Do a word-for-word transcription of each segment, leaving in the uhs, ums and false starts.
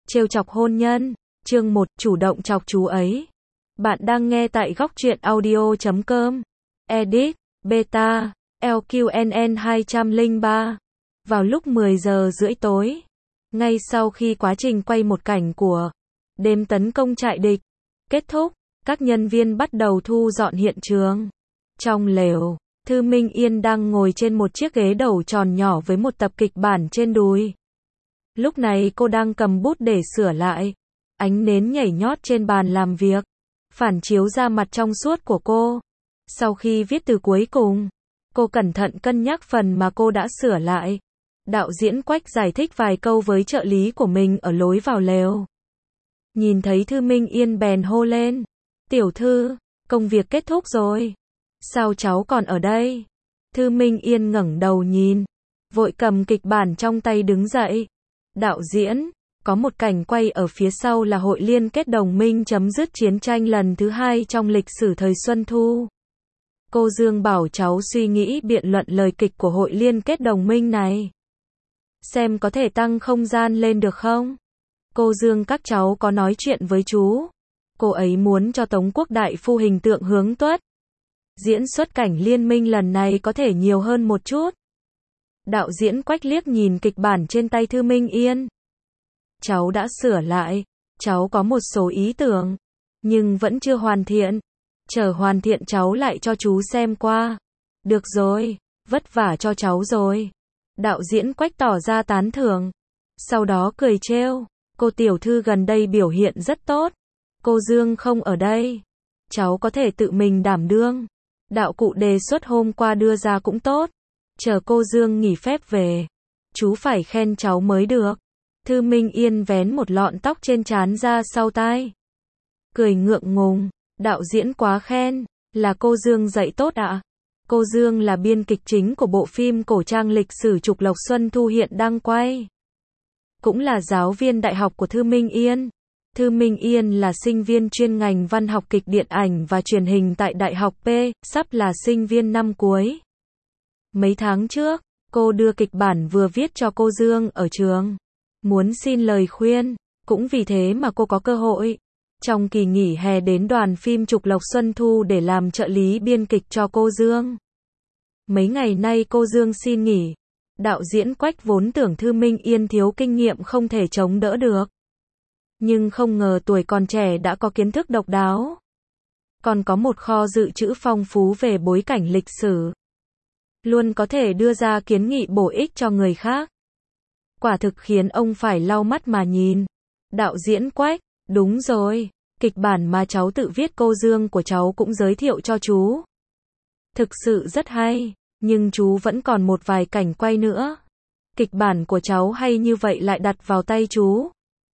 Trêu chọc hôn nhân, chương một, chủ động chọc chú ấy. Bạn đang nghe tại góc truyện audio chấm com. Edit, Beta, lờ quy en en hai không ba. Vào lúc mười giờ rưỡi tối, ngay sau khi quá trình quay một cảnh của đêm tấn công trại địch kết thúc, các nhân viên bắt đầu thu dọn hiện trường. Trong lều, Thư Minh Yên đang ngồi trên một chiếc ghế đầu tròn nhỏ với một tập kịch bản trên đùi. Lúc này cô đang cầm bút để sửa lại. Ánh nến nhảy nhót trên bàn làm việc, phản chiếu ra mặt trong suốt của cô. Sau khi viết từ cuối cùng, cô cẩn thận cân nhắc phần mà cô đã sửa lại. Đạo diễn Quách giải thích vài câu với trợ lý của mình ở lối vào lều. Nhìn thấy Thư Minh Yên bèn hô lên. Tiểu thư, công việc kết thúc rồi. Sao cháu còn ở đây? Thư Minh Yên ngẩng đầu nhìn, vội cầm kịch bản trong tay đứng dậy. Đạo diễn, có một cảnh quay ở phía sau là hội liên kết đồng minh chấm dứt chiến tranh lần thứ hai trong lịch sử thời Xuân Thu. Cô Dương bảo cháu suy nghĩ biện luận lời kịch của hội liên kết đồng minh này. Xem có thể tăng không gian lên được không? Cô Dương các cháu có nói chuyện với chú. Cô ấy muốn cho Tống Quốc Đại Phu hình tượng hướng tuất. Diễn xuất cảnh liên minh lần này có thể nhiều hơn một chút. Đạo diễn Quách liếc nhìn kịch bản trên tay Thư Minh Yên. Cháu đã sửa lại, cháu có một số ý tưởng, nhưng vẫn chưa hoàn thiện. Chờ hoàn thiện cháu lại cho chú xem qua. Được rồi, vất vả cho cháu rồi. Đạo diễn Quách tỏ ra tán thưởng. Sau đó cười trêu, cô tiểu thư gần đây biểu hiện rất tốt. Cô Dương không ở đây, cháu có thể tự mình đảm đương. Đạo cụ đề xuất hôm qua đưa ra cũng tốt. Chờ cô Dương nghỉ phép về, chú phải khen cháu mới được. Thư Minh Yên vén một lọn tóc trên trán ra sau tai. Cười ngượng ngùng, đạo diễn quá khen, là cô Dương dạy tốt ạ. À? Cô Dương là biên kịch chính của bộ phim cổ trang lịch sử Trục Lộc Xuân Thu hiện đang quay. Cũng là giáo viên đại học của Thư Minh Yên. Thư Minh Yên là sinh viên chuyên ngành văn học kịch điện ảnh và truyền hình tại Đại học P, sắp là sinh viên năm cuối. Mấy tháng trước, cô đưa kịch bản vừa viết cho cô Dương ở trường. Muốn xin lời khuyên, cũng vì thế mà cô có cơ hội. Trong kỳ nghỉ hè đến đoàn phim Trục Lộc Xuân Thu để làm trợ lý biên kịch cho cô Dương. Mấy ngày nay cô Dương xin nghỉ. Đạo diễn Quách vốn tưởng Thư Minh Yên thiếu kinh nghiệm không thể chống đỡ được. Nhưng không ngờ tuổi còn trẻ đã có kiến thức độc đáo. Còn có một kho dự trữ phong phú về bối cảnh lịch sử. Luôn có thể đưa ra kiến nghị bổ ích cho người khác. Quả thực khiến ông phải lau mắt mà nhìn. Đạo diễn Quách, đúng rồi, kịch bản mà cháu tự viết cô Dương của cháu cũng giới thiệu cho chú. Thực sự rất hay, nhưng chú vẫn còn một vài cảnh quay nữa. Kịch bản của cháu hay như vậy lại đặt vào tay chú.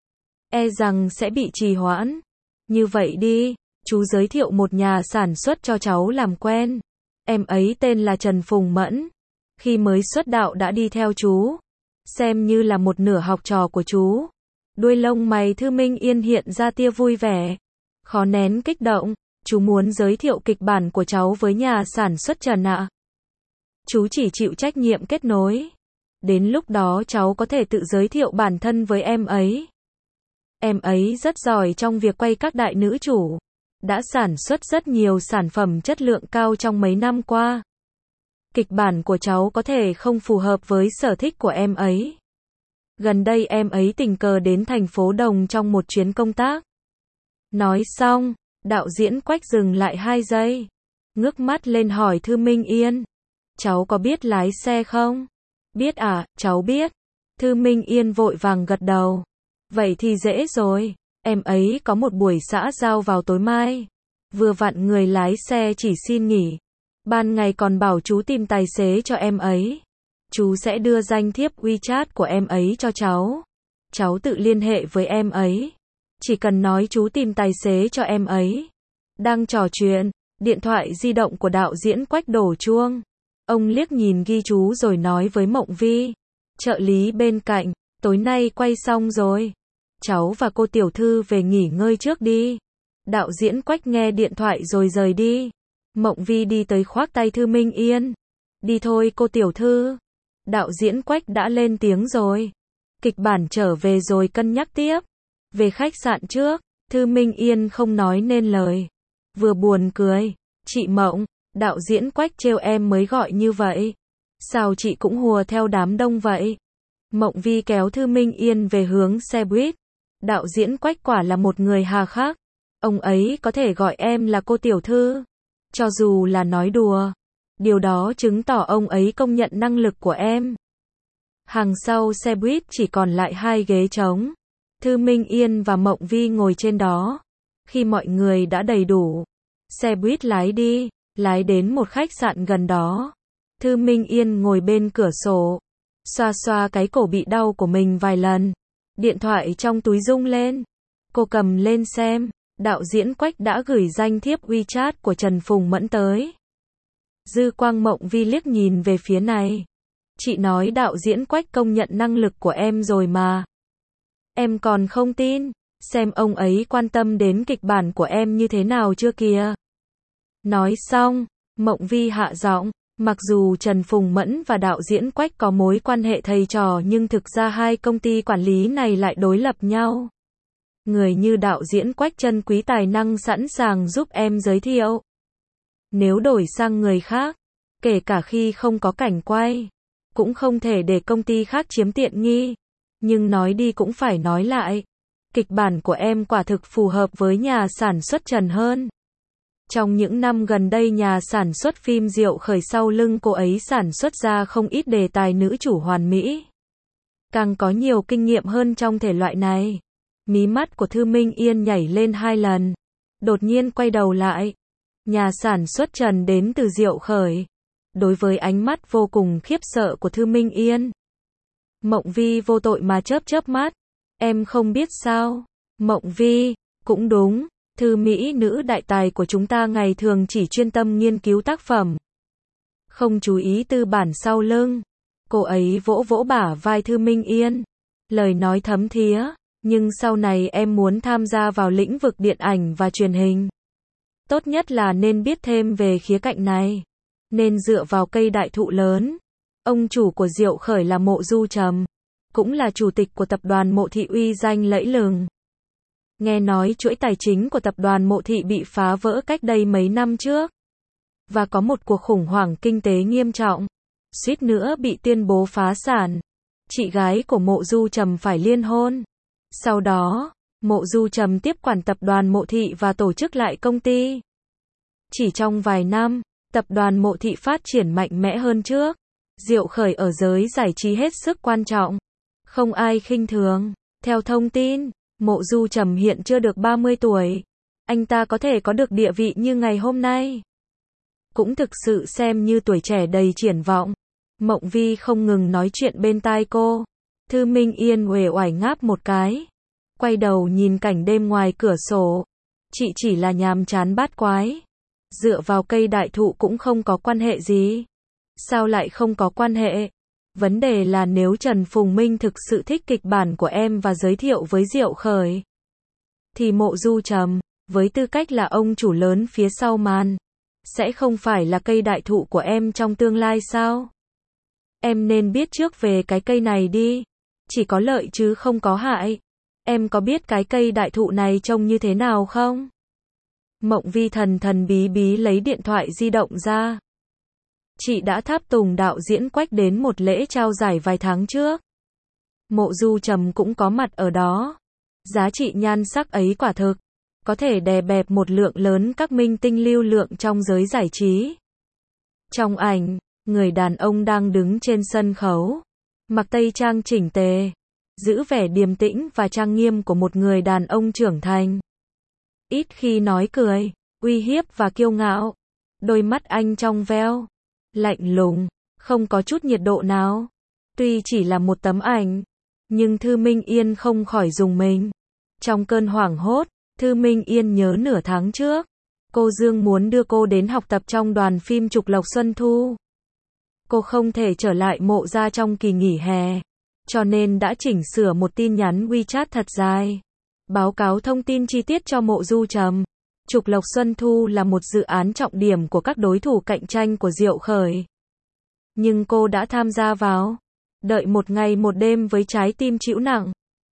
E rằng sẽ bị trì hoãn. Như vậy đi, chú giới thiệu một nhà sản xuất cho cháu làm quen. Em ấy tên là Trần Phùng Mẫn. Khi mới xuất đạo đã đi theo chú. Xem như là một nửa học trò của chú. Đuôi lông mày Thư Minh Yên hiện ra tia vui vẻ. Khó nén kích động. Chú muốn giới thiệu kịch bản của cháu với nhà sản xuất Trần ạ. Chú chỉ chịu trách nhiệm kết nối. Đến lúc đó cháu có thể tự giới thiệu bản thân với em ấy. Em ấy rất giỏi trong việc quay các đại nữ chủ. Đã sản xuất rất nhiều sản phẩm chất lượng cao trong mấy năm qua. Kịch bản của cháu có thể không phù hợp với sở thích của em ấy. Gần đây em ấy tình cờ đến thành phố Đồng trong một chuyến công tác. Nói xong, đạo diễn Quách dừng lại hai giây. Ngước mắt lên hỏi Thư Minh Yên. Cháu có biết lái xe không? Biết à, cháu biết. Thư Minh Yên vội vàng gật đầu. Vậy thì dễ rồi, em ấy có một buổi xã giao vào tối mai. Vừa vặn người lái xe chỉ xin nghỉ. Ban ngày còn bảo chú tìm tài xế cho em ấy. Chú sẽ đưa danh thiếp WeChat của em ấy cho cháu. Cháu tự liên hệ với em ấy. Chỉ cần nói chú tìm tài xế cho em ấy. Đang trò chuyện, điện thoại di động của đạo diễn Quách đổ chuông. Ông liếc nhìn ghi chú rồi nói với Mộng Vi, trợ lý bên cạnh, tối nay quay xong rồi. Cháu và cô tiểu thư về nghỉ ngơi trước đi. Đạo diễn Quách nghe điện thoại rồi rời đi. Mộng Vi đi tới khoác tay Thư Minh Yên. Đi thôi cô tiểu thư. Đạo diễn Quách đã lên tiếng rồi. Kịch bản trở về rồi cân nhắc tiếp. Về khách sạn trước, Thư Minh Yên không nói nên lời. Vừa buồn cười, chị Mộng, đạo diễn Quách trêu em mới gọi như vậy. Sao chị cũng hùa theo đám đông vậy? Mộng Vi kéo Thư Minh Yên về hướng xe buýt. Đạo diễn Quách quả là một người hà khắc. Ông ấy có thể gọi em là cô tiểu thư. Cho dù là nói đùa. Điều đó chứng tỏ ông ấy công nhận năng lực của em. Hàng sau xe buýt chỉ còn lại hai ghế trống. Thư Minh Yên và Mộng Vi ngồi trên đó. Khi mọi người đã đầy đủ, xe buýt lái đi, lái đến một khách sạn gần đó. Thư Minh Yên ngồi bên cửa sổ, xoa xoa cái cổ bị đau của mình vài lần. Điện thoại trong túi rung lên. Cô cầm lên xem, đạo diễn Quách đã gửi danh thiếp WeChat của Trần Phùng Mẫn tới. Dư quang Mộng Vi liếc nhìn về phía này. Chị nói đạo diễn Quách công nhận năng lực của em rồi mà. Em còn không tin, xem ông ấy quan tâm đến kịch bản của em như thế nào chưa kìa. Nói xong, Mộng Vi hạ giọng, mặc dù Trần Phùng Mẫn và đạo diễn Quách có mối quan hệ thầy trò nhưng thực ra hai công ty quản lý này lại đối lập nhau. Người như đạo diễn Quách trân quý tài năng sẵn sàng giúp em giới thiệu. Nếu đổi sang người khác, kể cả khi không có cảnh quay, cũng không thể để công ty khác chiếm tiện nghi. Nhưng nói đi cũng phải nói lại. Kịch bản của em quả thực phù hợp với nhà sản xuất Trần hơn. Trong những năm gần đây nhà sản xuất phim Diệu Khởi sau lưng cô ấy sản xuất ra không ít đề tài nữ chủ hoàn mỹ. Càng có nhiều kinh nghiệm hơn trong thể loại này. Mí mắt của Thư Minh Yên nhảy lên hai lần. Đột nhiên quay đầu lại. Nhà sản xuất Trần đến từ Diệu Khởi. Đối với ánh mắt vô cùng khiếp sợ của Thư Minh Yên, Mộng Vi vô tội mà chớp chớp mắt. Em không biết sao? Mộng Vi, cũng đúng, thư mỹ nữ đại tài của chúng ta ngày thường chỉ chuyên tâm nghiên cứu tác phẩm, không chú ý tư bản sau lưng. Cô ấy vỗ vỗ bả vai Thư Minh Yên, lời nói thấm thía, nhưng sau này em muốn tham gia vào lĩnh vực điện ảnh và truyền hình. Tốt nhất là nên biết thêm về khía cạnh này. Nên dựa vào cây đại thụ lớn. Ông chủ của Diệu Khởi là Mộ Du Trầm, cũng là chủ tịch của tập đoàn Mộ Thị uy danh lẫy lừng. Nghe nói chuỗi tài chính của tập đoàn Mộ Thị bị phá vỡ cách đây mấy năm trước. Và có một cuộc khủng hoảng kinh tế nghiêm trọng. Suýt nữa bị tuyên bố phá sản. Chị gái của Mộ Du Trầm phải liên hôn. Sau đó, Mộ Du Trầm tiếp quản tập đoàn Mộ Thị và tổ chức lại công ty. Chỉ trong vài năm, tập đoàn Mộ Thị phát triển mạnh mẽ hơn trước. Diệu Khởi ở giới giải trí hết sức quan trọng. Không ai khinh thường. Theo thông tin, Mộ Du Trầm hiện chưa được ba mươi tuổi. Anh ta có thể có được địa vị như ngày hôm nay. Cũng thực sự xem như tuổi trẻ đầy triển vọng. Mộng Vi không ngừng nói chuyện bên tai cô. Thư Minh Yên uể oải ngáp một cái. Quay đầu nhìn cảnh đêm ngoài cửa sổ. Chị chỉ là nhàm chán bát quái. Dựa vào cây đại thụ cũng không có quan hệ gì. Sao lại không có quan hệ? Vấn đề là nếu Trần Phùng Minh thực sự thích kịch bản của em và giới thiệu với Diệu Khởi, thì Mộ Du Trầm, với tư cách là ông chủ lớn phía sau màn, sẽ không phải là cây đại thụ của em trong tương lai sao? Em nên biết trước về cái cây này đi. Chỉ có lợi chứ không có hại. Em có biết cái cây đại thụ này trông như thế nào không? Mộng Vi thần thần bí bí lấy điện thoại di động ra. Chị đã tháp tùng đạo diễn Quách đến một lễ trao giải vài tháng trước. Mộ Du Trầm cũng có mặt ở đó. Giá trị nhan sắc ấy quả thực có thể đè bẹp một lượng lớn các minh tinh lưu lượng trong giới giải trí. Trong ảnh, người đàn ông đang đứng trên sân khấu, mặc tây trang chỉnh tề, giữ vẻ điềm tĩnh và trang nghiêm của một người đàn ông trưởng thành. Ít khi nói cười, uy hiếp và kiêu ngạo. Đôi mắt anh trong veo, lạnh lùng, không có chút nhiệt độ nào. Tuy chỉ là một tấm ảnh, nhưng Thư Minh Yên không khỏi rùng mình. Trong cơn hoảng hốt, Thư Minh Yên nhớ nửa tháng trước, cô Dương muốn đưa cô đến học tập trong đoàn phim Trục Lộc Xuân Thu. Cô không thể trở lại Mộ gia trong kỳ nghỉ hè, cho nên đã chỉnh sửa một tin nhắn WeChat thật dài. Báo cáo thông tin chi tiết cho Mộ Du Trầm. Trục Lộc Xuân Thu là một dự án trọng điểm của các đối thủ cạnh tranh của Diệu Khởi. Nhưng cô đã tham gia vào. Đợi một ngày một đêm với trái tim trĩu nặng.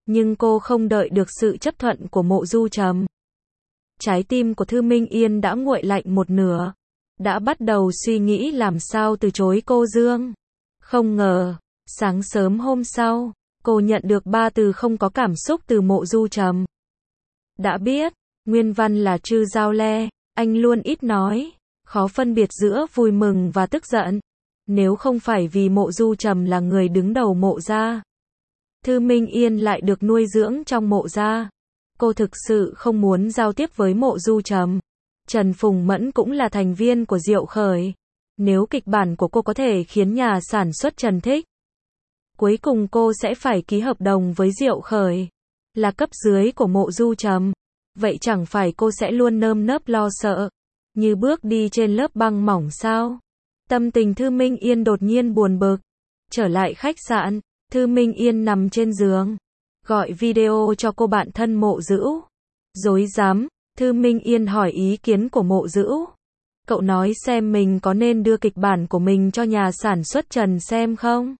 Nhưng cô không đợi được sự chấp thuận của Mộ Du Trầm. Trái tim của Thư Minh Yên đã nguội lạnh một nửa. Đã bắt đầu suy nghĩ làm sao từ chối cô Dương. Không ngờ, sáng sớm hôm sau, cô nhận được ba từ không có cảm xúc từ Mộ Du Trầm. Đã biết, nguyên văn là Trư Giao Le, anh luôn ít nói, khó phân biệt giữa vui mừng và tức giận. Nếu không phải vì Mộ Du Trầm là người đứng đầu Mộ gia, Thư Minh Yên lại được nuôi dưỡng trong Mộ gia. Cô thực sự không muốn giao tiếp với Mộ Du Trầm. Trần Phùng Mẫn cũng là thành viên của Diệu Khởi. Nếu kịch bản của cô có thể khiến nhà sản xuất Trần thích, cuối cùng cô sẽ phải ký hợp đồng với Diệu Khởi, là cấp dưới của Mộ Du Trầm. Vậy chẳng phải cô sẽ luôn nơm nớp lo sợ, như bước đi trên lớp băng mỏng sao? Tâm tình Thư Minh Yên đột nhiên buồn bực. Trở lại khách sạn, Thư Minh Yên nằm trên giường, gọi video cho cô bạn thân Mộ Dữu. Rối rắm, Thư Minh Yên hỏi ý kiến của Mộ Dữu. Cậu nói xem mình có nên đưa kịch bản của mình cho nhà sản xuất Trần xem không?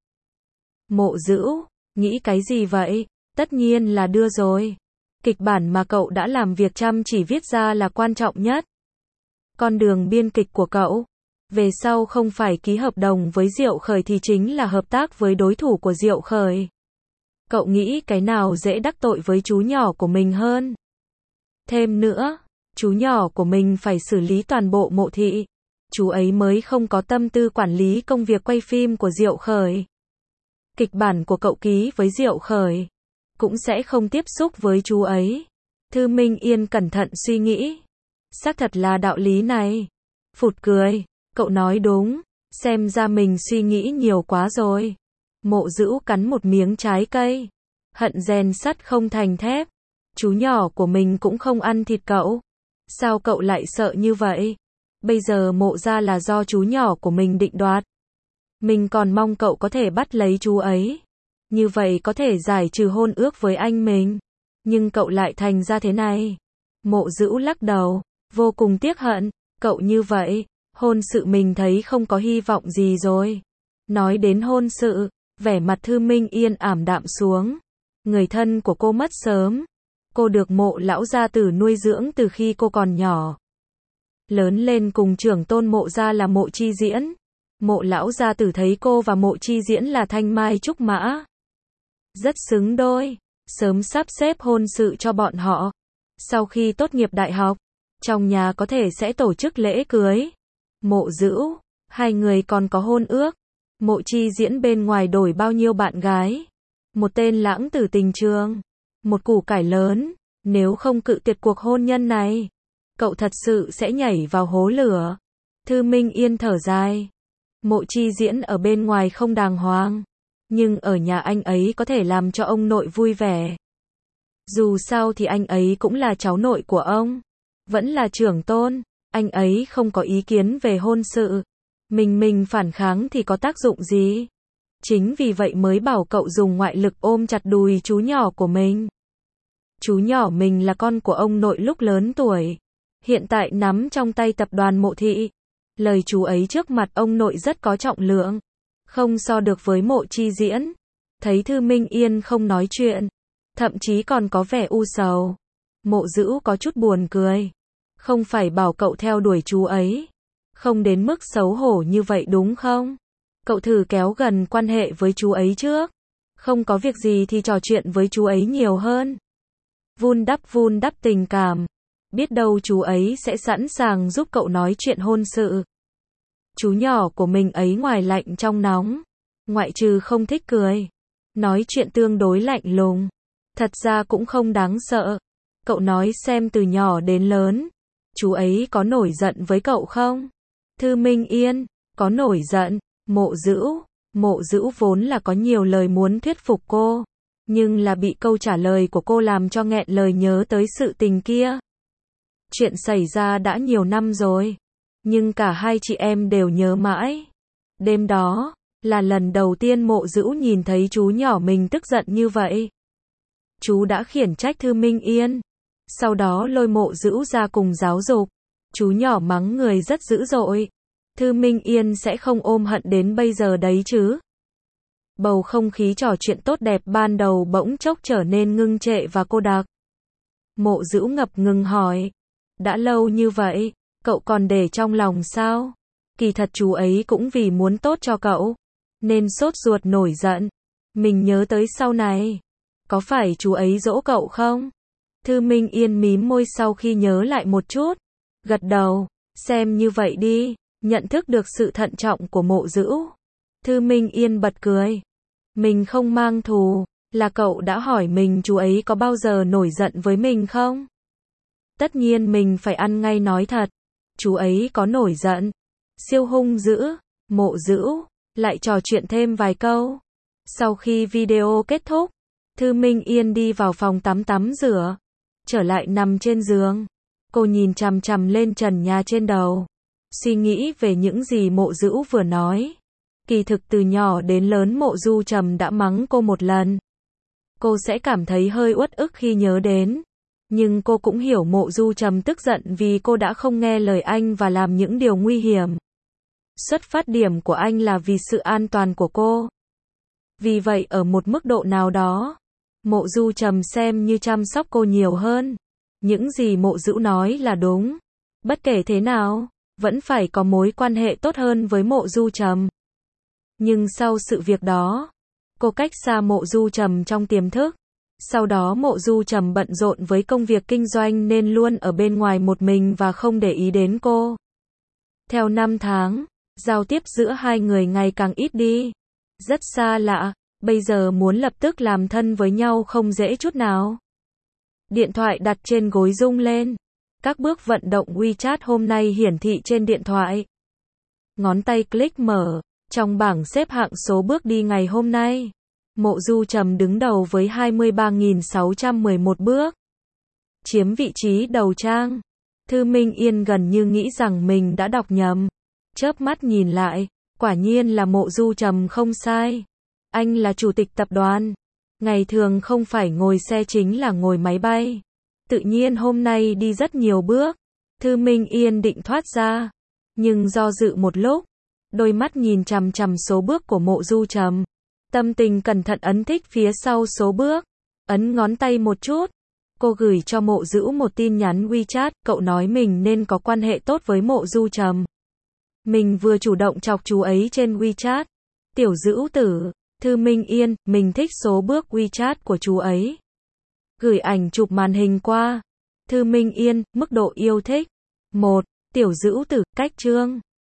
Mộ Dữu, nghĩ cái gì vậy? Tất nhiên là đưa rồi. Kịch bản mà cậu đã làm việc chăm chỉ viết ra là quan trọng nhất. Con đường biên kịch của cậu, về sau không phải ký hợp đồng với Diệu Khởi thì chính là hợp tác với đối thủ của Diệu Khởi. Cậu nghĩ cái nào dễ đắc tội với chú nhỏ của mình hơn? Thêm nữa, chú nhỏ của mình phải xử lý toàn bộ Mộ thị. Chú ấy mới không có tâm tư quản lý công việc quay phim của Diệu Khởi. Kịch bản của cậu ký với Diệu Khởi, cũng sẽ không tiếp xúc với chú ấy. Thư Minh Yên cẩn thận suy nghĩ. Xác thật là đạo lý này. Phụt cười, cậu nói đúng, xem ra mình suy nghĩ nhiều quá rồi. Mộ Dữu cắn một miếng trái cây. Hận rèn sắt không thành thép. Chú nhỏ của mình cũng không ăn thịt cậu. Sao cậu lại sợ như vậy? Bây giờ Mộ gia là do chú nhỏ của mình định đoạt. Mình còn mong cậu có thể bắt lấy chú ấy. Như vậy có thể giải trừ hôn ước với anh mình. Nhưng cậu lại thành ra thế này. Mộ Dữu lắc đầu, vô cùng tiếc hận. Cậu như vậy, hôn sự mình thấy không có hy vọng gì rồi. Nói đến hôn sự, vẻ mặt Thư Minh Yên ảm đạm xuống. Người thân của cô mất sớm. Cô được Mộ lão gia tử nuôi dưỡng từ khi cô còn nhỏ. Lớn lên cùng trưởng tôn Mộ gia là Mộ Chi Diễn. Mộ lão gia tử thấy cô và Mộ Chi Diễn là thanh mai trúc mã. Rất xứng đôi. Sớm sắp xếp hôn sự cho bọn họ. Sau khi tốt nghiệp đại học, trong nhà có thể sẽ tổ chức lễ cưới. Mộ Dữu, hai người còn có hôn ước. Mộ Chi Diễn bên ngoài đổi bao nhiêu bạn gái. Một tên lãng tử tình trường. Một củ cải lớn. Nếu không cự tuyệt cuộc hôn nhân này, cậu thật sự sẽ nhảy vào hố lửa. Thư Minh Yên thở dài. Mộ Chi Diễn ở bên ngoài không đàng hoàng, nhưng ở nhà anh ấy có thể làm cho ông nội vui vẻ. Dù sao thì anh ấy cũng là cháu nội của ông, vẫn là trưởng tôn, anh ấy không có ý kiến về hôn sự. Mình mình phản kháng thì có tác dụng gì? Chính vì vậy mới bảo cậu dùng ngoại lực ôm chặt đùi chú nhỏ của mình. Chú nhỏ mình là con của ông nội lúc lớn tuổi, hiện tại nắm trong tay tập đoàn Mộ thị. Lời chú ấy trước mặt ông nội rất có trọng lượng, không so được với Mộ Chi Diễn. Thấy Thư Minh Yên không nói chuyện, thậm chí còn có vẻ u sầu, Mộ Dữu có chút buồn cười. Không phải bảo cậu theo đuổi chú ấy, không đến mức xấu hổ như vậy đúng không? Cậu thử kéo gần quan hệ với chú ấy trước. Không có việc gì thì trò chuyện với chú ấy nhiều hơn. Vun đắp vun đắp tình cảm. Biết đâu chú ấy sẽ sẵn sàng giúp cậu nói chuyện hôn sự. Chú nhỏ của mình ấy ngoài lạnh trong nóng, ngoại trừ không thích cười, nói chuyện tương đối lạnh lùng. Thật ra cũng không đáng sợ. Cậu nói xem từ nhỏ đến lớn, chú ấy có nổi giận với cậu không? Thư Minh Yên, có nổi giận. Mộ Dữu, Mộ Dữu vốn là có nhiều lời muốn thuyết phục cô, nhưng là bị câu trả lời của cô làm cho nghẹn lời nhớ tới sự tình kia. Chuyện xảy ra đã nhiều năm rồi, nhưng cả hai chị em đều nhớ mãi. Đêm đó, là lần đầu tiên Mộ Dữu nhìn thấy chú nhỏ mình tức giận như vậy. Chú đã khiển trách Thư Minh Yên, sau đó lôi Mộ Dữu ra cùng giáo dục. Chú nhỏ mắng người rất dữ dội. Thư Minh Yên sẽ không ôm hận đến bây giờ đấy chứ. Bầu không khí trò chuyện tốt đẹp ban đầu bỗng chốc trở nên ngưng trệ và cô đặc. Mộ Dữu ngập ngừng hỏi. Đã lâu như vậy, cậu còn để trong lòng sao? Kỳ thật chú ấy cũng vì muốn tốt cho cậu, nên sốt ruột nổi giận. Mình nhớ tới sau này. Có phải chú ấy dỗ cậu không? Thư Minh Yên mím môi sau khi nhớ lại một chút. Gật đầu, xem như vậy đi, nhận thức được sự thận trọng của Mộ Dữu. Thư Minh Yên bật cười. Mình không mang thù, là cậu đã hỏi mình chú ấy có bao giờ nổi giận với mình không? Tất nhiên mình phải ăn ngay nói thật. Chú ấy có nổi giận. Siêu hung dữ. Mộ Dữu lại trò chuyện thêm vài câu. Sau khi video kết thúc, Thư Minh Yên đi vào phòng tắm tắm rửa. Trở lại nằm trên giường. Cô nhìn chằm chằm lên trần nhà trên đầu. Suy nghĩ về những gì Mộ Dữu vừa nói. Kỳ thực từ nhỏ đến lớn Mộ Du Trầm đã mắng cô một lần. Cô sẽ cảm thấy hơi uất ức khi nhớ đến. Nhưng cô cũng hiểu Mộ Du Trầm tức giận vì cô đã không nghe lời anh và làm những điều nguy hiểm. Xuất phát điểm của anh là vì sự an toàn của cô. Vì vậy ở một mức độ nào đó, Mộ Du Trầm xem như chăm sóc cô nhiều hơn. Những gì Mộ Dữu nói là đúng. Bất kể thế nào, vẫn phải có mối quan hệ tốt hơn với Mộ Du Trầm. Nhưng sau sự việc đó, cô cách xa Mộ Du Trầm trong tiềm thức. Sau đó Mộ Du Trầm bận rộn với công việc kinh doanh nên luôn ở bên ngoài một mình và không để ý đến cô. Theo năm tháng, giao tiếp giữa hai người ngày càng ít đi. Rất xa lạ, bây giờ muốn lập tức làm thân với nhau không dễ chút nào. Điện thoại đặt trên gối rung lên. Các bước vận động WeChat hôm nay hiển thị trên điện thoại. Ngón tay click mở. Trong bảng xếp hạng số bước đi ngày hôm nay, Mộ Du Trầm đứng đầu với hai mươi ba nghìn sáu trăm mười một bước. Chiếm vị trí đầu trang. Thư Minh Yên gần như nghĩ rằng mình đã đọc nhầm. Chớp mắt nhìn lại, quả nhiên là Mộ Du Trầm không sai. Anh là chủ tịch tập đoàn. Ngày thường không phải ngồi xe chính là ngồi máy bay. Tự nhiên hôm nay đi rất nhiều bước. Thư Minh Yên định thoát ra. Nhưng do dự một lúc, đôi mắt nhìn chằm chằm số bước của Mộ Du Trầm. Tâm tình cẩn thận ấn thích phía sau số bước. Ấn ngón tay một chút. Cô gửi cho Mộ Dữu một tin nhắn WeChat. Cậu nói mình nên có quan hệ tốt với Mộ Du Trầm. Mình vừa chủ động chọc chú ấy trên WeChat. Tiểu Dữu tử. Thư Minh Yên, mình thích số bước WeChat của chú ấy. Gửi ảnh chụp màn hình qua. Thư Minh Yên, mức độ yêu thích. một. Tiểu Dữu tử, cách chương.